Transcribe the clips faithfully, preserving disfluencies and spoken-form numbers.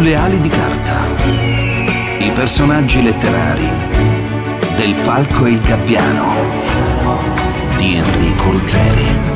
sulle ali di carta. I personaggi letterari del Falco e il Gabbiano di Enrico Ruggeri.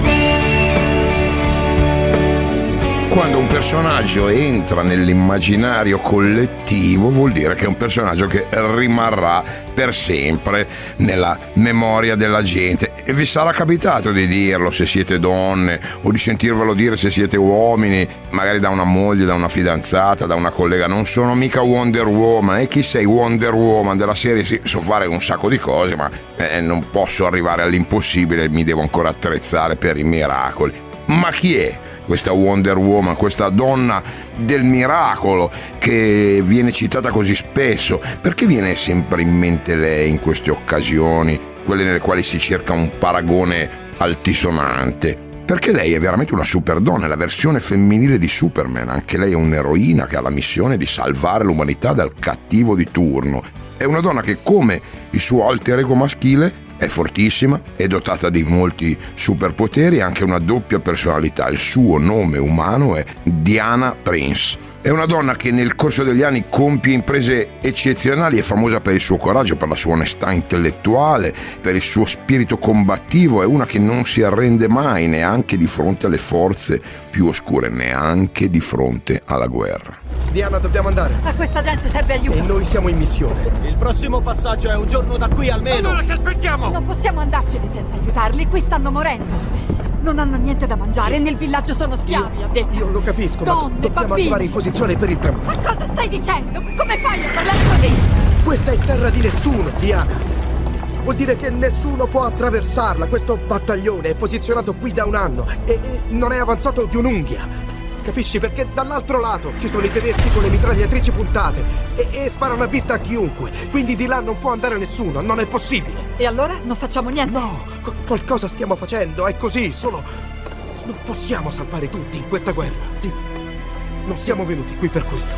Quando un personaggio entra nell'immaginario collettivo vuol dire che è un personaggio che rimarrà per sempre nella memoria della gente. E vi sarà capitato di dirlo se siete donne, o di sentirvelo dire se siete uomini, magari da una moglie, da una fidanzata, da una collega: non sono mica Wonder Woman. E chi sei Wonder Woman? Della serie sì, so fare un sacco di cose, ma eh, non posso arrivare all'impossibile, mi devo ancora attrezzare per i miracoli. Ma chi è questa Wonder Woman, questa donna del miracolo che viene citata così spesso? Perché viene sempre in mente lei in queste occasioni, quelle nelle quali si cerca un paragone altisonante? Perché lei è veramente una superdonna, è la versione femminile di Superman. Anche lei è un'eroina che ha la missione di salvare l'umanità dal cattivo di turno. È una donna che, come il suo alter ego maschile, è fortissima, è dotata di molti superpoteri e anche una doppia personalità. Il suo nome umano è Diana Prince. È una donna che nel corso degli anni compie imprese eccezionali, è famosa per il suo coraggio, per la sua onestà intellettuale, per il suo spirito combattivo. È una che non si arrende mai, neanche di fronte alle forze più oscure, neanche di fronte alla guerra. Diana, dobbiamo andare. A questa gente serve aiuto. E noi siamo in missione. Il prossimo passaggio è un giorno da qui almeno. Allora che aspettiamo? Non possiamo andarcene senza aiutarli. Qui stanno morendo. Non hanno niente da mangiare. Sì. Nel villaggio sono schiavi, io, ha detto. Io lo capisco, Donne, ma do- dobbiamo bambini. arrivare in posizione per il tramonto. Ma cosa stai dicendo? Come fai a parlare così? Questa è terra di nessuno, Diana. Vuol dire che nessuno può attraversarla. Questo battaglione è posizionato qui da un anno e, e non è avanzato di un'unghia. Capisci? Perché dall'altro lato ci sono i tedeschi con le mitragliatrici puntate e, e sparano a vista a chiunque. Quindi di là non può andare nessuno, non è possibile. E allora non facciamo niente? No, qu- qualcosa stiamo facendo, è così, solo... Non possiamo salvare tutti in questa Steve, guerra. Steve, Non siamo venuti qui per questo.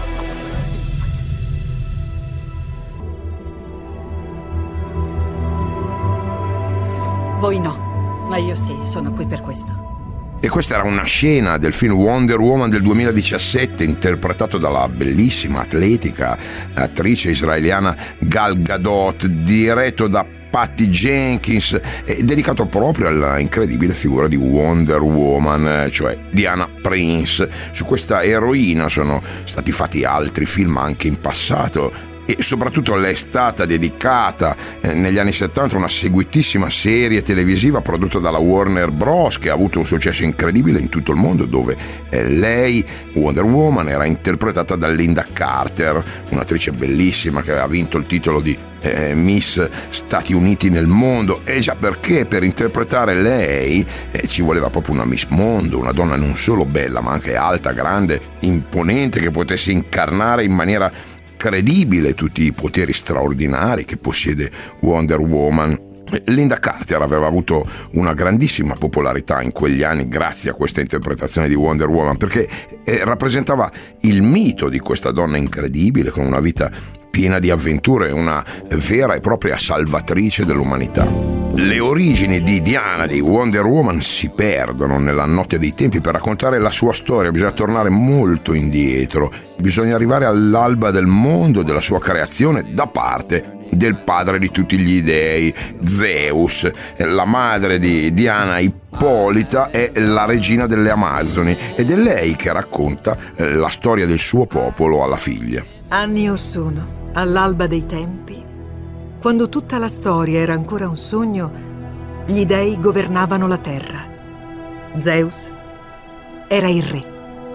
Voi no, ma io sì, sono qui per questo. E questa era una scena del film Wonder Woman del duemiladiciassette, interpretato dalla bellissima, atletica attrice israeliana Gal Gadot, diretto da Patty Jenkins, e dedicato proprio alla incredibile figura di Wonder Woman, cioè Diana Prince. Su questa eroina sono stati fatti altri film anche in passato, e soprattutto le è stata dedicata eh, negli anni settanta una seguitissima serie televisiva prodotta dalla Warner Bros. Che ha avuto un successo incredibile in tutto il mondo, dove eh, lei, Wonder Woman, era interpretata da Linda Carter, un'attrice bellissima che aveva vinto il titolo di eh, Miss Stati Uniti nel mondo. E già perché per interpretare lei eh, ci voleva proprio una Miss Mondo, una donna non solo bella ma anche alta, grande, imponente, che potesse incarnare in maniera credibile tutti i poteri straordinari che possiede Wonder Woman. Linda Carter aveva avuto una grandissima popolarità in quegli anni grazie a questa interpretazione di Wonder Woman, perché eh, rappresentava il mito di questa donna incredibile con una vita piena di avventure, una vera e propria salvatrice dell'umanità. Le origini di Diana, di Wonder Woman, si perdono nella notte dei tempi. Per raccontare la sua storia bisogna tornare molto indietro, bisogna arrivare all'alba del mondo, della sua creazione, da parte del padre di tutti gli dei, Zeus. La madre di Diana, Ippolita, è la regina delle Amazzoni, ed è lei che racconta la storia del suo popolo alla figlia. Anni or sono, all'alba dei tempi, quando tutta la storia era ancora un sogno, gli dei governavano la terra. Zeus era il re.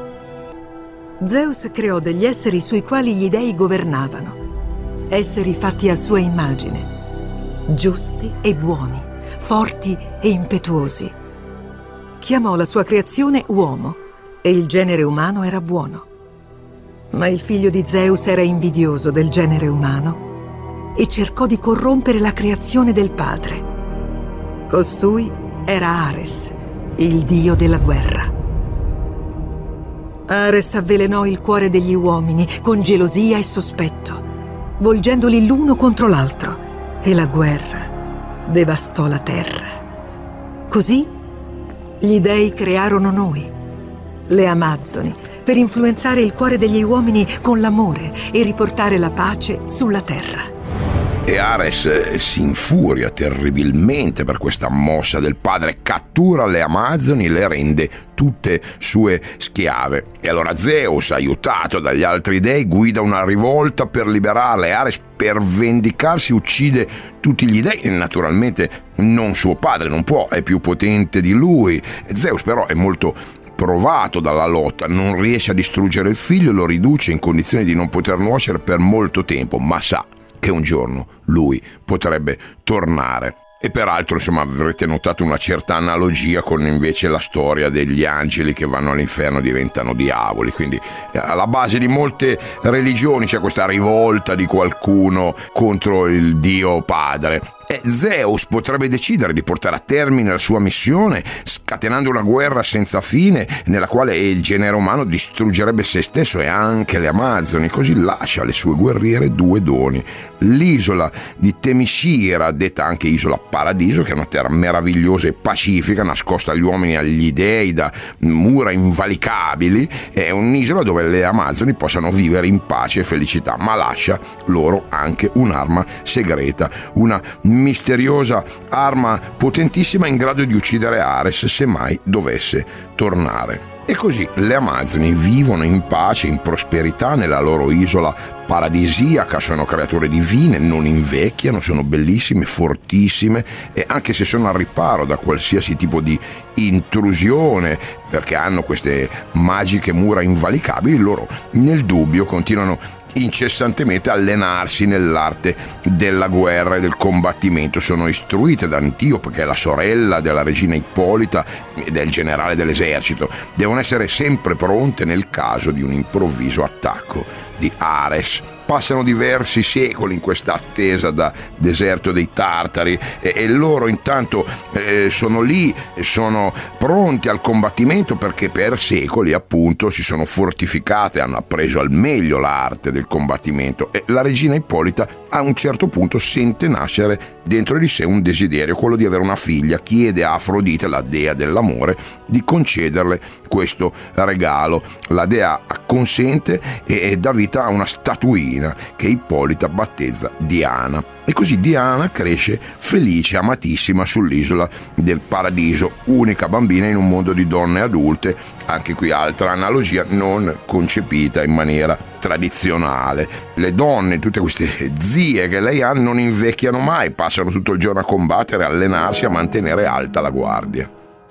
Zeus creò degli esseri sui quali gli dei governavano, esseri fatti a sua immagine, giusti e buoni, forti e impetuosi. Chiamò la sua creazione uomo e il genere umano era buono. Ma il figlio di Zeus era invidioso del genere umano e cercò di corrompere la creazione del padre. Costui era Ares, il dio della guerra. Ares avvelenò il cuore degli uomini con gelosia e sospetto, volgendoli l'uno contro l'altro, e la guerra devastò la terra. Così gli dei crearono noi, le Amazzoni, per influenzare il cuore degli uomini con l'amore e riportare la pace sulla terra. E Ares si infuria terribilmente per questa mossa del padre, cattura le Amazzoni e le rende tutte sue schiave. E allora Zeus, aiutato dagli altri dei, guida una rivolta per liberarle. Ares, per vendicarsi, uccide tutti gli dei e naturalmente non suo padre, non può, è più potente di lui. Zeus però è molto provato dalla lotta, non riesce a distruggere il figlio e lo riduce in condizioni di non poter nuocere per molto tempo, ma sa che un giorno lui potrebbe tornare. E peraltro, insomma, avrete notato una certa analogia con invece la storia degli angeli che vanno all'inferno e diventano diavoli. Quindi alla base di molte religioni c'è questa rivolta di qualcuno contro il Dio Padre. E Zeus potrebbe decidere di portare a termine la sua missione scatenando una guerra senza fine nella quale il genere umano distruggerebbe se stesso e anche le Amazzoni. Così lascia alle sue guerriere due doni: l'isola di Temiscira, detta anche isola Paradiso, che è una terra meravigliosa e pacifica nascosta agli uomini e agli dei da mura invalicabili. È un'isola dove le Amazzoni possano vivere in pace e felicità, ma lascia loro anche un'arma segreta, una misteriosa arma potentissima in grado di uccidere Ares se mai dovesse tornare. E così le Amazzoni vivono in pace, in prosperità nella loro isola paradisiaca, sono creature divine, non invecchiano, sono bellissime, fortissime e anche se sono al riparo da qualsiasi tipo di intrusione, perché hanno queste magiche mura invalicabili, loro nel dubbio continuano incessantemente allenarsi nell'arte della guerra e del combattimento. Sono istruite da Antiope, che è la sorella della regina Ippolita e del generale dell'esercito. Devono essere sempre pronte nel caso di un improvviso attacco di Ares. Passano diversi secoli in questa attesa da deserto dei Tartari e, e loro intanto eh, sono lì, sono pronti al combattimento perché per secoli appunto si sono fortificate, hanno appreso al meglio l'arte del combattimento e la regina Ippolita a un certo punto sente nascere dentro di sé un desiderio, quello di avere una figlia. Chiede a Afrodite, la dea dell'amore, di concederle questo regalo. La dea acconsente e dà vita a una statuina che Ippolita battezza Diana. E così Diana cresce felice, amatissima sull'isola del Paradiso, unica bambina in un mondo di donne adulte. Anche qui altra analogia non concepita in maniera tradizionale. Le donne, tutte queste zie che lei ha, non invecchiano mai, passano tutto il giorno a combattere, a allenarsi, a mantenere alta la guardia.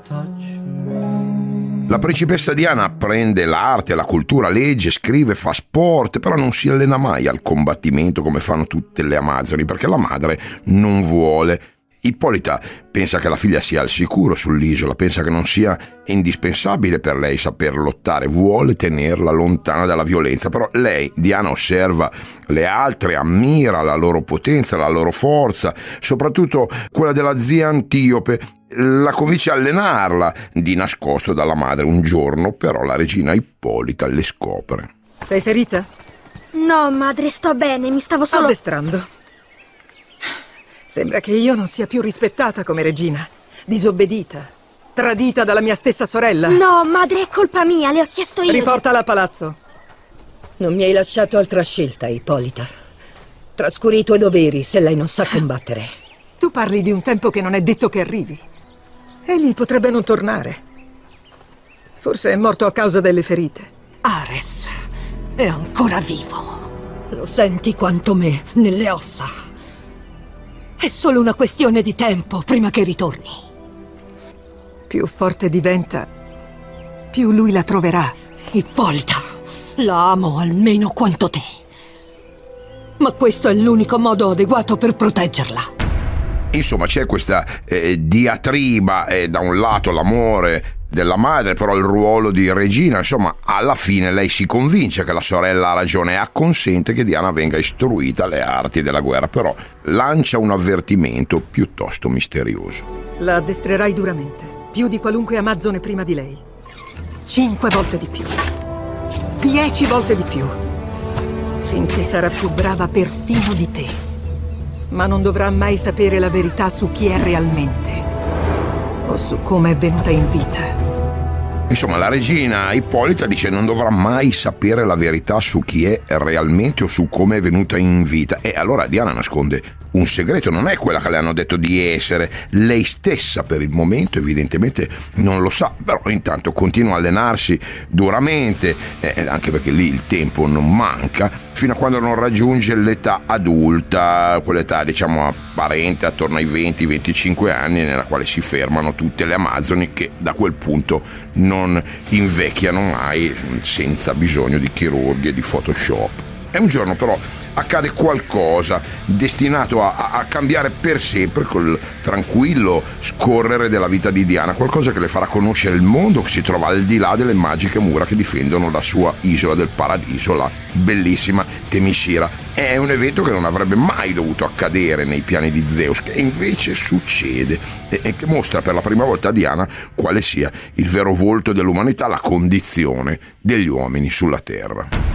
La principessa Diana apprende l'arte, la cultura, legge, scrive, fa sport, però non si allena mai al combattimento come fanno tutte le Amazzoni, perché la madre non vuole. Ippolita pensa che la figlia sia al sicuro sull'isola, pensa che non sia indispensabile per lei saper lottare, vuole tenerla lontana dalla violenza, però lei, Diana, osserva le altre, ammira la loro potenza, la loro forza, soprattutto quella della zia Antiope, la convince a allenarla di nascosto dalla madre. Un giorno però la regina Ippolita le scopre. Sei ferita? No, madre, sto bene, mi stavo solo addestrando. Sembra che io non sia più rispettata come regina, disobbedita, tradita dalla mia stessa sorella. No, madre, è colpa mia, le ho chiesto io. Riportala a palazzo. Non mi hai lasciato altra scelta, Ippolita. Trascuri i tuoi doveri se lei non sa combattere. Tu parli di un tempo che non è detto che arrivi. Egli potrebbe non tornare. Forse è morto a causa delle ferite. Ares è ancora vivo. Lo senti quanto me nelle ossa. È solo una questione di tempo prima che ritorni. Più forte diventa, più lui la troverà. Ippolita, la amo almeno quanto te. Ma questo è l'unico modo adeguato per proteggerla. Insomma, c'è questa eh, diatriba, eh, da un lato l'amore della madre, però il ruolo di regina. Insomma, alla fine lei si convince che la sorella ha ragione e acconsente che Diana venga istruita alle arti della guerra, però lancia un avvertimento piuttosto misterioso. La addestrerai duramente, più di qualunque Amazzone prima di lei. Cinque volte di più. Dieci volte di più. Finché sarà più brava perfino di te. Ma non dovrà mai sapere la verità su chi è realmente o su come è venuta in vita. Insomma, la regina Ippolita dice non dovrà mai sapere la verità su chi è realmente o su come è venuta in vita, e allora Diana nasconde un segreto, non è quella che le hanno detto di essere. Lei stessa per il momento evidentemente non lo sa, però intanto continua a allenarsi duramente, eh, anche perché lì il tempo non manca, fino a quando non raggiunge l'età adulta, quell'età diciamo apparente attorno ai venti venticinque anni, nella quale si fermano tutte le amazzoni, che da quel punto non invecchiano mai senza bisogno di chirurghi e di Photoshop. E un giorno però accade qualcosa destinato a, a cambiare per sempre col tranquillo scorrere della vita di Diana, qualcosa che le farà conoscere il mondo che si trova al di là delle magiche mura che difendono la sua isola del paradiso, la bellissima Themyscira. È un evento che non avrebbe mai dovuto accadere nei piani di Zeus, che invece succede e, e che mostra per la prima volta a Diana quale sia il vero volto dell'umanità, la condizione degli uomini sulla terra.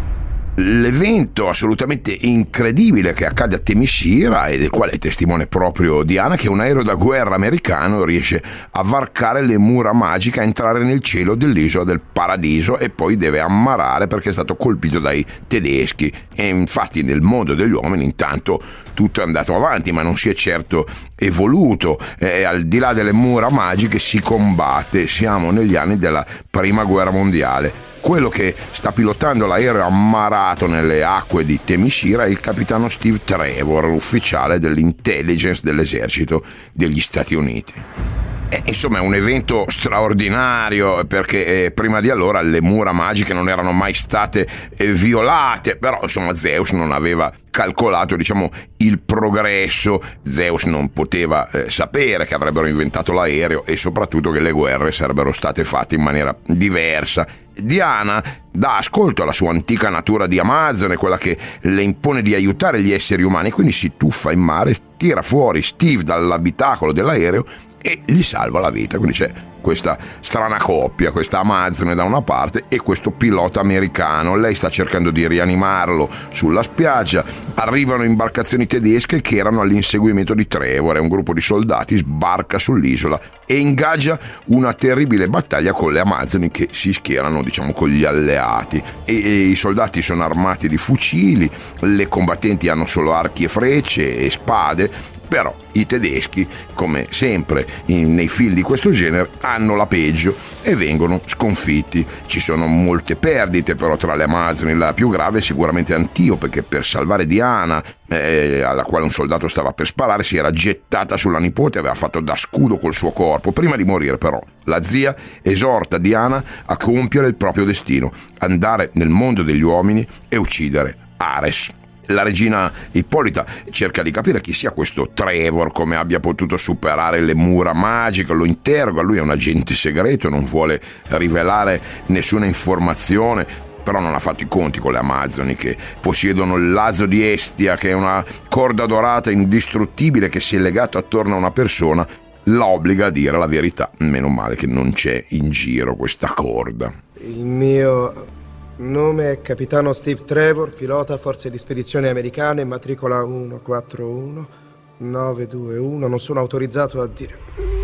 L'evento assolutamente incredibile che accade a Themyscira e del quale è testimone proprio Diana, che un aereo da guerra americano riesce a varcare le mura magiche, a entrare nel cielo dell'isola del paradiso e poi deve ammarare perché è stato colpito dai tedeschi. E infatti nel mondo degli uomini intanto tutto è andato avanti, ma non si è certo evoluto, e al di là delle mura magiche si combatte. Siamo negli anni della prima guerra mondiale. Quello che sta pilotando l'aereo ammarato nelle acque di Themyscira è il capitano Steve Trevor, ufficiale dell'intelligence dell'esercito degli Stati Uniti. E, insomma, è un evento straordinario perché eh, prima di allora le mura magiche non erano mai state eh, violate, però insomma Zeus non aveva calcolato, diciamo, il progresso. Zeus non poteva eh, sapere che avrebbero inventato l'aereo e soprattutto che le guerre sarebbero state fatte in maniera diversa. Diana dà ascolto alla sua antica natura di amazzone, quella che le impone di aiutare gli esseri umani, quindi si tuffa in mare, tira fuori Steve dall'abitacolo dell'aereo e gli salva la vita. Quindi c'è questa strana coppia, questa amazzone da una parte e questo pilota americano. Lei sta cercando di rianimarlo sulla spiaggia. Arrivano imbarcazioni tedesche che erano all'inseguimento di Trevor e un gruppo di soldati sbarca sull'isola e ingaggia una terribile battaglia con le amazzoni che si schierano, diciamo, con gli alleati. E, e i soldati sono armati di fucili, le combattenti hanno solo archi e frecce e spade. Però i tedeschi, come sempre in, nei film di questo genere, hanno la peggio e vengono sconfitti. Ci sono molte perdite, però tra le amazzoni la più grave è sicuramente Antiope, che per salvare Diana, eh, alla quale un soldato stava per sparare, si era gettata sulla nipote e aveva fatto da scudo col suo corpo. Prima di morire però la zia esorta Diana a compiere il proprio destino, andare nel mondo degli uomini e uccidere Ares. La regina Ippolita cerca di capire chi sia questo Trevor, come abbia potuto superare le mura magiche, lo interroga. Lui è un agente segreto, non vuole rivelare nessuna informazione, però non ha fatto i conti con le amazzoni che possiedono il lazo di Estia, che è una corda dorata indistruttibile che si è legata attorno a una persona, la obbliga a dire la verità. Meno male che non c'è in giro questa corda. Il mio nome è capitano Steve Trevor, pilota forze di spedizione americane, matricola uno quattro uno nove due uno. Non sono autorizzato a dire.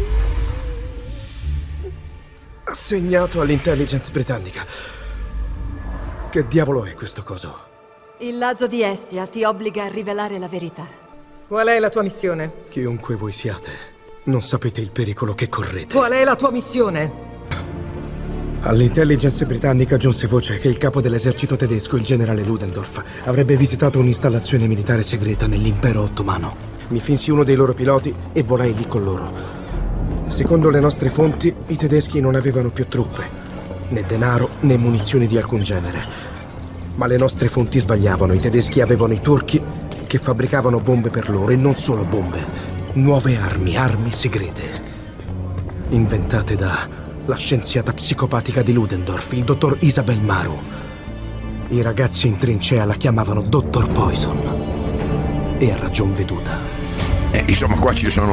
Assegnato all'intelligence britannica. Che diavolo è questo coso? Il lazo di Estia ti obbliga a rivelare la verità. Qual è la tua missione? Chiunque voi siate, non sapete il pericolo che correte. Qual è la tua missione? All'intelligence britannica giunse voce che il capo dell'esercito tedesco, il generale Ludendorff, avrebbe visitato un'installazione militare segreta nell'impero ottomano. Mi finsi uno dei loro piloti e volai lì con loro. Secondo le nostre fonti, i tedeschi non avevano più truppe, né denaro né munizioni di alcun genere. Ma le nostre fonti sbagliavano. I tedeschi avevano i turchi che fabbricavano bombe per loro, e non solo bombe, nuove armi, armi segrete, inventate da la scienziata psicopatica di Ludendorff, il dottor Isabel Maru. I ragazzi in trincea la chiamavano Dottor Poison. E a ragion veduta. Eh, insomma, qua ci sono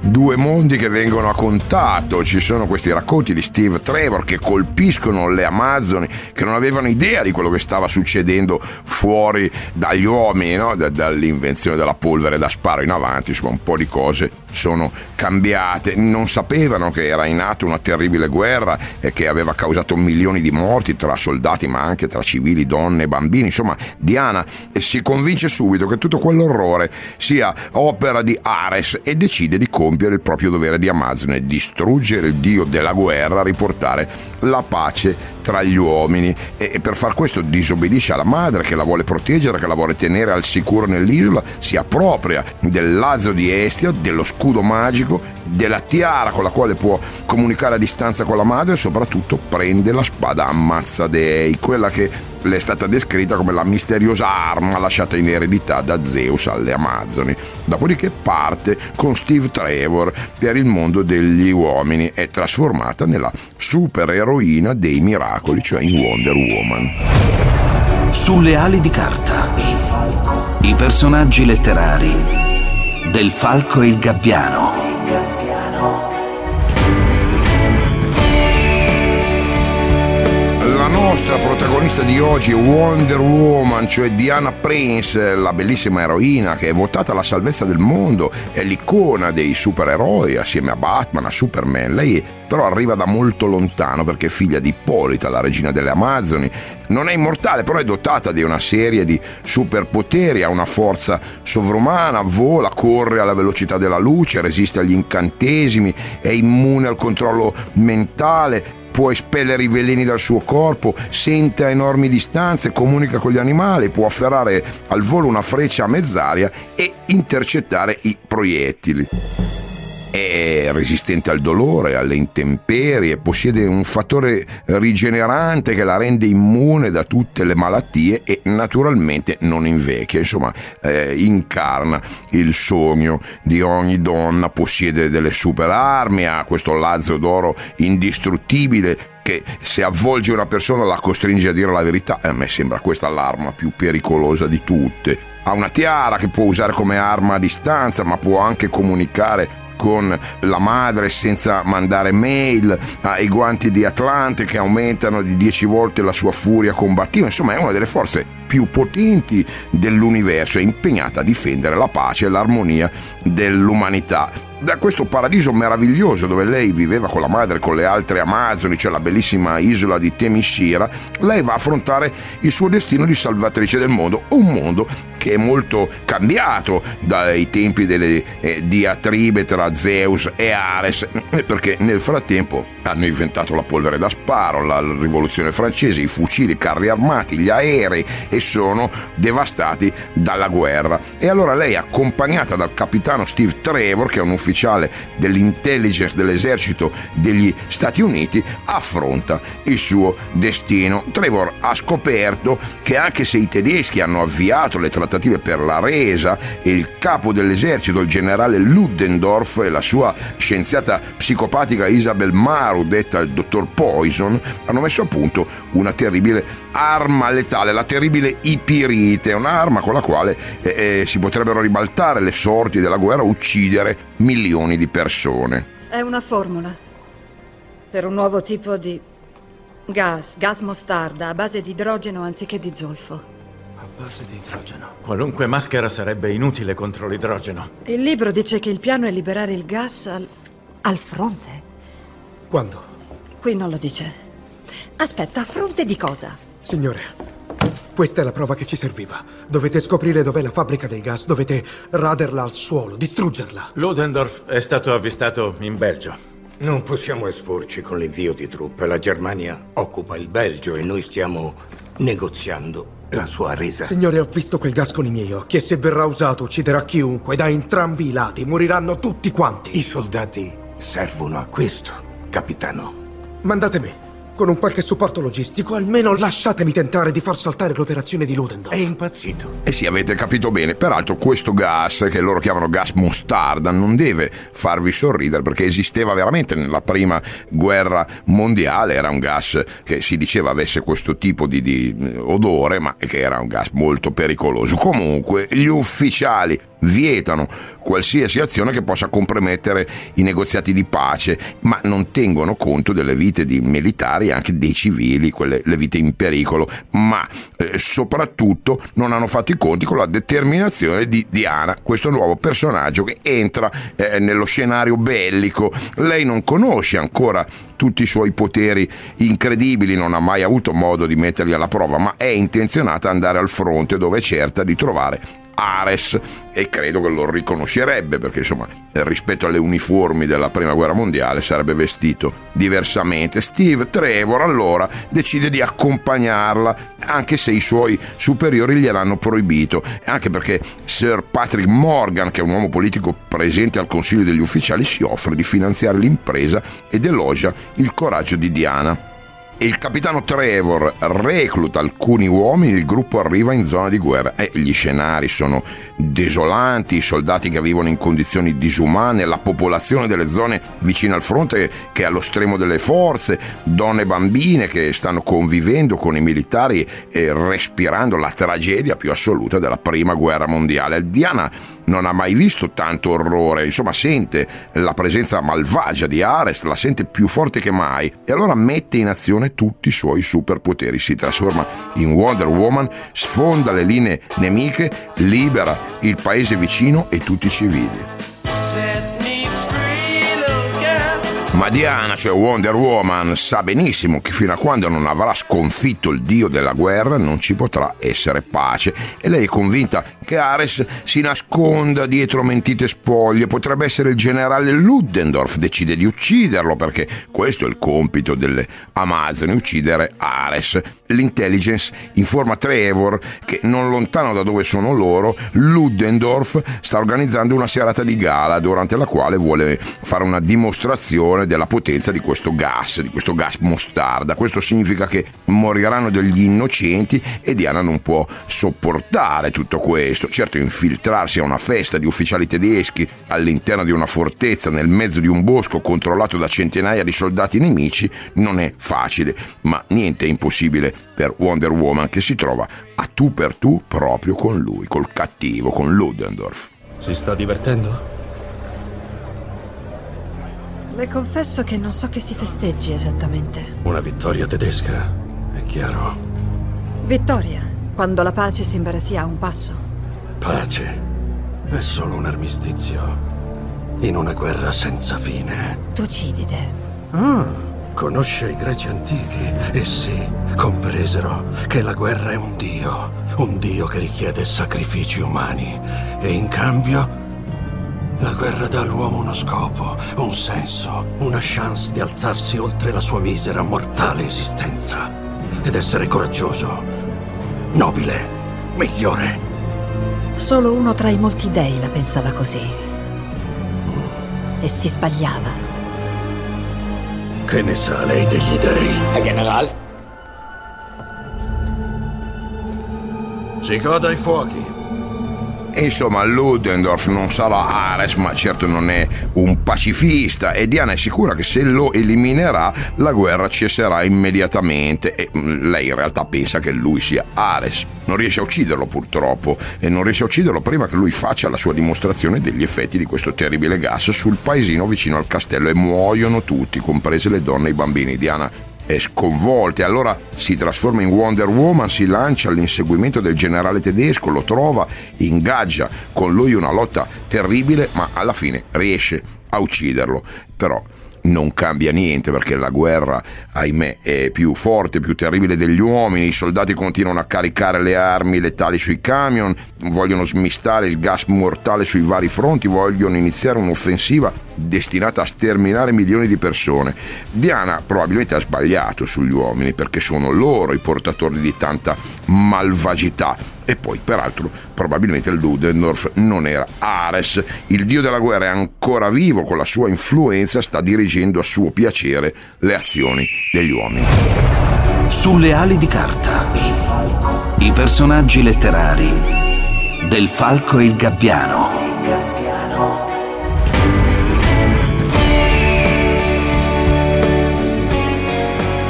due mondi che vengono a contatto. Ci sono questi racconti di Steve Trevor che colpiscono le Amazzoni, che non avevano idea di quello che stava succedendo fuori dagli uomini, no? da, dall'invenzione della polvere da sparo in avanti. Insomma, un po' di cose sono cambiate. Non sapevano che era in atto una terribile guerra e che aveva causato milioni di morti tra soldati, ma anche tra civili, donne e bambini. Insomma, Diana si convince subito che tutto quell'orrore sia opera di Ares e decide di compiere il proprio dovere di Amazzone, distruggere il dio della guerra, riportare la pace tra gli uomini, e per far questo disobbedisce alla madre che la vuole proteggere, che la vuole tenere al sicuro nell'isola, si appropria del lazzo di Estia, dello scudo magico, della tiara con la quale può comunicare a distanza con la madre, e soprattutto prende la spada Ammazza-Dei, quella che le è stata descritta come la misteriosa arma lasciata in eredità da Zeus alle Amazzoni. Dopodiché parte con Steve Trevor per il mondo degli uomini, è trasformata nella supereroina dei miracoli, cioè in Wonder Woman. Sulle ali di carta, il falco. I personaggi letterari del Falco e il Gabbiano. Il Gabbiano. La nostra protagonista di oggi è Wonder Woman, cioè Diana Prince, la bellissima eroina che è votata alla salvezza del mondo, è l'icona dei supereroi assieme a Batman, a Superman. Lei però arriva da molto lontano perché è figlia di Ippolita, la regina delle Amazzoni. Non è immortale, però è dotata di una serie di superpoteri, ha una forza sovrumana, vola, corre alla velocità della luce, resiste agli incantesimi, è immune al controllo mentale, può espellere i veleni dal suo corpo, sente a enormi distanze, comunica con gli animali, può afferrare al volo una freccia a mezz'aria e intercettare i proiettili. È resistente al dolore, alle intemperie, possiede un fattore rigenerante che la rende immune da tutte le malattie e naturalmente non invecchia. Insomma, eh, incarna il sogno di ogni donna, possiede delle super armi, ha questo lazzo d'oro indistruttibile che se avvolge una persona la costringe a dire la verità. A me sembra questa l'arma più pericolosa di tutte. Ha una tiara che può usare come arma a distanza, ma può anche comunicare con la madre senza mandare mail, ha i guanti di Atlante che aumentano di dieci volte la sua furia combattiva. Insomma, è una delle forze più potenti dell'universo, è impegnata a difendere la pace e l'armonia dell'umanità. Da questo paradiso meraviglioso dove lei viveva con la madre e con le altre Amazzoni, cioè la bellissima isola di Themyscira, lei va a affrontare il suo destino di salvatrice del mondo, un mondo che è molto cambiato dai tempi delle eh, diatribe tra Zeus e Ares, perché nel frattempo hanno inventato la polvere da sparo, la rivoluzione francese, i fucili, i carri armati, gli aerei, e sono devastati dalla guerra. E allora lei, accompagnata dal capitano Steve Trevor, che è un ufficiale dell'intelligence dell'esercito degli Stati Uniti, affronta il suo destino. Trevor ha scoperto che anche se i tedeschi hanno avviato le trattative per la resa e il capo dell'esercito, il generale Ludendorff, e la sua scienziata psicopatica Isabel Maru, detta il dottor Poison, hanno messo a punto una terribile arma letale, la terribile ipirite, un'arma con la quale eh, eh, si potrebbero ribaltare le sorti della guerra, uccidere milioni di persone. È una formula per un nuovo tipo di gas, gas mostarda a base di idrogeno anziché di zolfo. A base di idrogeno. Qualunque maschera sarebbe inutile contro l'idrogeno. Il libro dice che il piano è liberare il gas al, al fronte. Quando? Qui non lo dice. Aspetta, a fronte di cosa? Signore, questa è la prova che ci serviva. Dovete scoprire dov'è la fabbrica del gas, dovete raderla al suolo, distruggerla. Ludendorff è stato avvistato in Belgio. Non possiamo esporci con l'invio di truppe. La Germania occupa il Belgio e noi stiamo negoziando la sua resa. Signore, ho visto quel gas con i miei occhi e se verrà usato ucciderà chiunque. Da entrambi i lati moriranno tutti quanti. I soldati servono a questo, capitano. Mandate me. Con un qualche supporto logistico, almeno lasciatemi tentare di far saltare l'operazione di Ludendorff. È impazzito. Eh sì, avete capito bene. Peraltro questo gas, che loro chiamano gas mostarda, non deve farvi sorridere, perché esisteva veramente nella prima guerra mondiale. Era un gas che si diceva avesse questo tipo di, di odore, ma che era un gas molto pericoloso. Comunque, gli ufficiali vietano qualsiasi azione che possa compromettere i negoziati di pace, ma non tengono conto delle vite di militari e anche dei civili, quelle le vite in pericolo, ma eh, soprattutto non hanno fatto i conti con la determinazione di Diana, questo nuovo personaggio che entra eh, nello scenario bellico. Lei non conosce ancora tutti i suoi poteri incredibili, non ha mai avuto modo di metterli alla prova, ma è intenzionata ad andare al fronte, dove è certa di trovare Ares, e credo che lo riconoscerebbe, perché insomma rispetto alle uniformi della prima guerra mondiale sarebbe vestito diversamente. Steve Trevor allora decide di accompagnarla, anche se i suoi superiori gliel'hanno proibito, anche perché Sir Patrick Morgan, che è un uomo politico presente al Consiglio degli ufficiali, si offre di finanziare l'impresa ed elogia il coraggio di Diana. Il capitano Trevor recluta alcuni uomini, il gruppo arriva in zona di guerra e gli scenari sono desolanti, i soldati che vivono in condizioni disumane, la popolazione delle zone vicine al fronte che è allo stremo delle forze, donne e bambine che stanno convivendo con i militari e respirando la tragedia più assoluta della prima guerra mondiale. Diana non ha mai visto tanto orrore, insomma sente la presenza malvagia di Ares, la sente più forte che mai, e allora mette in azione tutti i suoi superpoteri, si trasforma in Wonder Woman, sfonda le linee nemiche, libera il paese vicino e tutti i civili. Ma Diana, cioè Wonder Woman, sa benissimo che fino a quando non avrà sconfitto il dio della guerra non ci potrà essere pace, e lei è convinta che Ares si nasconda dietro mentite spoglie. Potrebbe essere il generale Ludendorff, decide di ucciderlo perché questo è il compito delle Amazzoni, uccidere Ares. L'intelligence informa Trevor che non lontano da dove sono loro Ludendorff sta organizzando una serata di gala durante la quale vuole fare una dimostrazione della potenza di questo gas, di questo gas mostarda. Questo significa che moriranno degli innocenti e Diana non può sopportare tutto questo. Certo, infiltrarsi a una festa di ufficiali tedeschi all'interno di una fortezza nel mezzo di un bosco controllato da centinaia di soldati nemici non è facile, ma niente è impossibile per Wonder Woman, che si trova a tu per tu proprio con lui, col cattivo, con Ludendorff. Si sta divertendo? Le confesso che non so che si festeggi esattamente. Una vittoria tedesca, è chiaro. Vittoria, quando la pace sembra sia a un passo. Pace è solo un armistizio in una guerra senza fine. Tucidide. Ah, conosce i greci antichi? Essi compresero che la guerra è un dio, un dio che richiede sacrifici umani, e in cambio la guerra dà all'uomo uno scopo, un senso, una chance di alzarsi oltre la sua misera, mortale esistenza ed essere coraggioso, nobile, migliore. Solo uno tra i molti dei la pensava così. E si sbagliava. Che ne sa lei degli dei? Herr General? Si goda i fuochi. E insomma Ludendorff non sarà Ares, ma certo non è un pacifista, e Diana è sicura che se lo eliminerà la guerra cesserà immediatamente, e lei in realtà pensa che lui sia Ares. Non riesce a ucciderlo purtroppo, e non riesce a ucciderlo prima che lui faccia la sua dimostrazione degli effetti di questo terribile gas sul paesino vicino al castello, e muoiono tutti, comprese le donne e i bambini. Diana è sconvolta e allora si trasforma in Wonder Woman, si lancia all'inseguimento del generale tedesco, lo trova, ingaggia con lui una lotta terribile, ma alla fine riesce a ucciderlo. Però non cambia niente, perché la guerra, ahimè, è più forte, più terribile degli uomini. I soldati continuano a caricare le armi letali sui camion, vogliono smistare il gas mortale sui vari fronti, vogliono iniziare un'offensiva destinata a sterminare milioni di persone. Diana probabilmente ha sbagliato sugli uomini, perché sono loro i portatori di tanta malvagità. E poi, peraltro, probabilmente Ludendorff non era Ares. Il dio della guerra è ancora vivo, con la sua influenza sta dirigendo a suo piacere le azioni degli uomini. Sulle ali di carta. Il falco. I personaggi letterari del Falco e il Gabbiano. Il Gabbiano.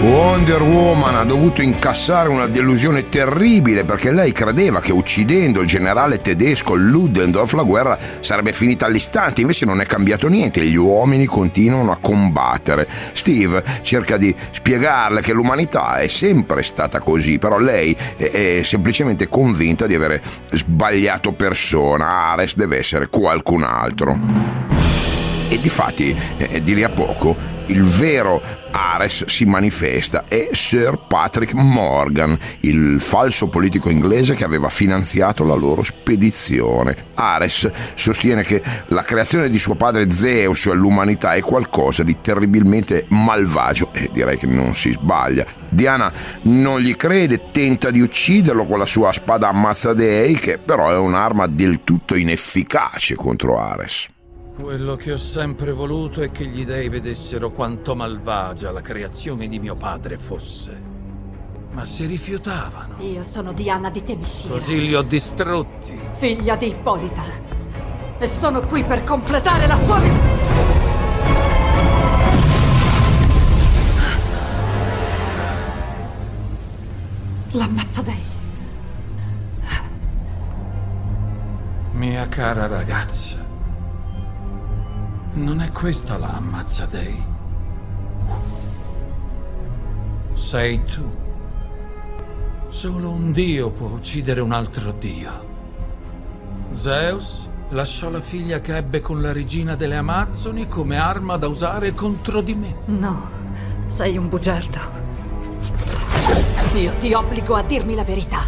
Wonder Woman ha dovuto incassare una delusione terribile perché lei credeva che uccidendo il generale tedesco Ludendorff la guerra sarebbe finita all'istante, invece non è cambiato niente, gli uomini continuano a combattere. Steve cerca di spiegarle che l'umanità è sempre stata così, però lei è, è semplicemente convinta di avere sbagliato persona. Ares deve essere qualcun altro. E difatti, eh, di lì a poco, il vero Ares si manifesta, è Sir Patrick Morgan, il falso politico inglese che aveva finanziato la loro spedizione. Ares sostiene che la creazione di suo padre Zeus, cioè l'umanità, è qualcosa di terribilmente malvagio, e direi che non si sbaglia. Diana non gli crede, tenta di ucciderlo con la sua spada ammazzadei, che però è un'arma del tutto inefficace contro Ares. Quello che ho sempre voluto è che gli dei vedessero quanto malvagia la creazione di mio padre fosse. Ma si rifiutavano. Io sono Diana di Themyscira. Così li ho distrutti. Figlia di Ippolita. E sono qui per completare la sua missione. L'ammazzadei. Mia cara ragazza. Non è questa la Ammazzadei. Sei tu. Solo un dio può uccidere un altro dio. Zeus lasciò la figlia che ebbe con la regina delle Amazzoni come arma da usare contro di me. No, sei un bugiardo. Io ti obbligo a dirmi la verità.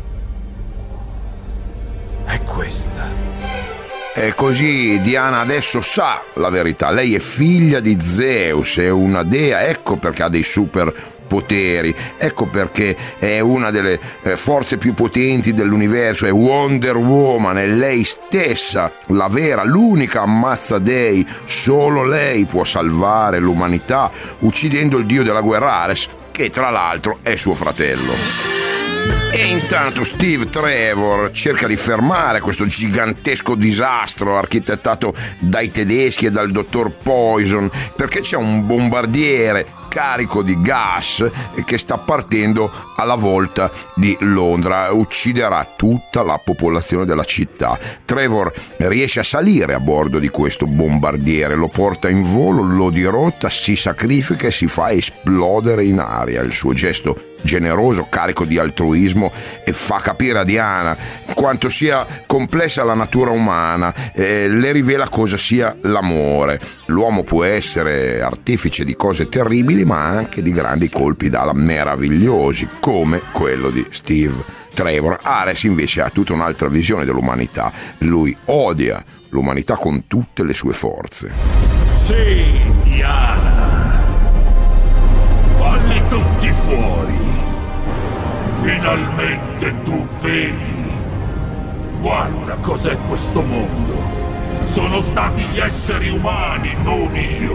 È questa. E così Diana adesso sa la verità. Lei è figlia di Zeus, è una dea, ecco perché ha dei superpoteri, ecco perché è una delle forze più potenti dell'universo, è Wonder Woman, è lei stessa, la vera, l'unica Ammazzadei. Solo lei può salvare l'umanità uccidendo il dio della guerra Ares, che tra l'altro è suo fratello. E intanto Steve Trevor cerca di fermare questo gigantesco disastro architettato dai tedeschi e dal dottor Poison, perché c'è un bombardiere carico di gas che sta partendo alla volta di Londra, ucciderà tutta la popolazione della città. Trevor riesce a salire a bordo di questo bombardiere, lo porta in volo, lo dirotta, si sacrifica e si fa esplodere in aria. Il suo gesto generoso, carico di altruismo, e fa capire a Diana quanto sia complessa la natura umana, eh, le rivela cosa sia l'amore. L'uomo può essere artefice di cose terribili, ma anche di grandi colpi d'ala meravigliosi, come quello di Steve Trevor. Ares invece ha tutta un'altra visione dell'umanità. Lui odia l'umanità con tutte le sue forze. Sì, Diana, falli tutti fuori. Finalmente tu vedi. Guarda cos'è questo mondo. Sono stati gli esseri umani, non io.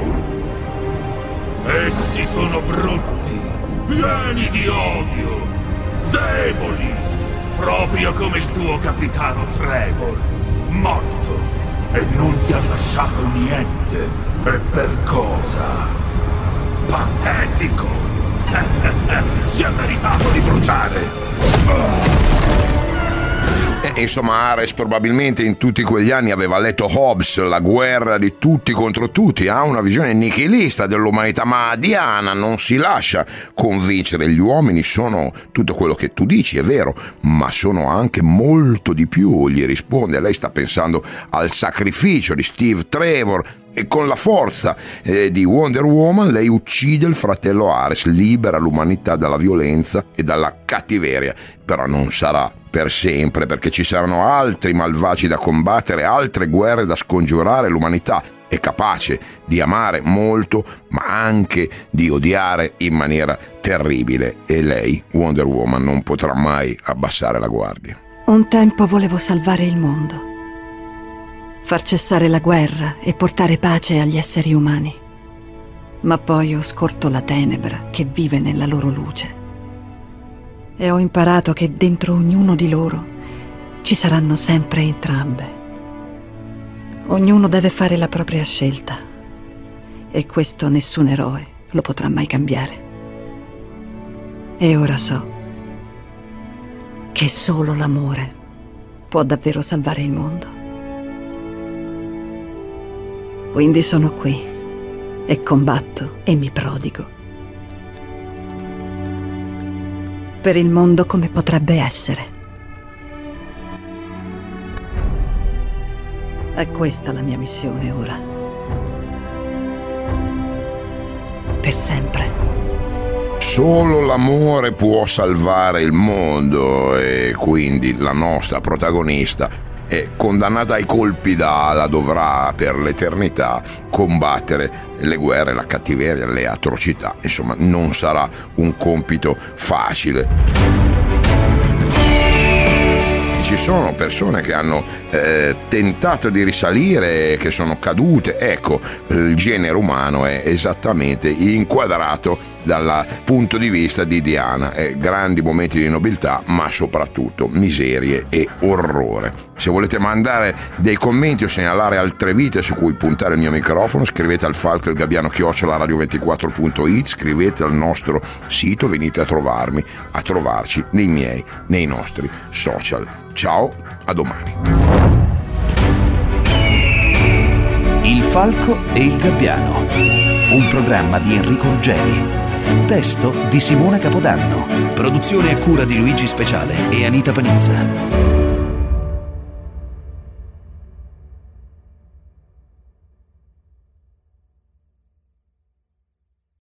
Essi sono brutti, pieni di odio, deboli, proprio come il tuo capitano Trevor, morto, e non ti ha lasciato niente. E per cosa? Patetico! Si è meritato di bruciare! E, insomma, Ares probabilmente in tutti quegli anni aveva letto Hobbes, La guerra di tutti contro tutti, ha una visione nichilista dell'umanità, ma Diana non si lascia convincere. Gli uomini sono tutto quello che tu dici, è vero, ma sono anche molto di più, gli risponde. Lei sta pensando al sacrificio di Steve Trevor, e con la forza eh, di Wonder Woman lei uccide il fratello Ares, libera l'umanità dalla violenza e dalla cattiveria. Però non sarà per sempre, perché ci saranno altri malvagi da combattere, altre guerre da scongiurare. L'umanità è capace di amare molto, ma anche di odiare in maniera terribile, e lei, Wonder Woman, non potrà mai abbassare la guardia. Un tempo volevo salvare il mondo, far cessare la guerra e portare pace agli esseri umani. Ma poi ho scorto la tenebra che vive nella loro luce. E ho imparato che dentro ognuno di loro ci saranno sempre entrambe. Ognuno deve fare la propria scelta. E questo nessun eroe lo potrà mai cambiare. E ora so che solo l'amore può davvero salvare il mondo. Quindi sono qui e combatto e mi prodigo per il mondo come potrebbe essere. È questa la mia missione ora. Per sempre. Solo l'amore può salvare il mondo e quindi la nostra protagonista è condannata ai colpi d'ala, dovrà per l'eternità combattere le guerre, la cattiveria, le atrocità. Insomma, non sarà un compito facile. Ci sono persone che hanno eh, tentato di risalire, che sono cadute. Ecco, il genere umano è esattamente inquadrato dal punto di vista di Diana. Eh, grandi momenti di nobiltà, ma soprattutto miserie e orrore. Se volete mandare dei commenti o segnalare altre vite su cui puntare il mio microfono, scrivete al Falco e il Gabbiano chiocciola radio ventiquattro punto it, scrivete al nostro sito, venite a trovarmi, a trovarci nei miei, nei nostri social. Ciao, a domani. Il Falco e il Gabbiano, un programma di Enrico Ruggeri. Testo di Simona Capodanno. Produzione a cura di Luigi Speciale e Anita Panizza.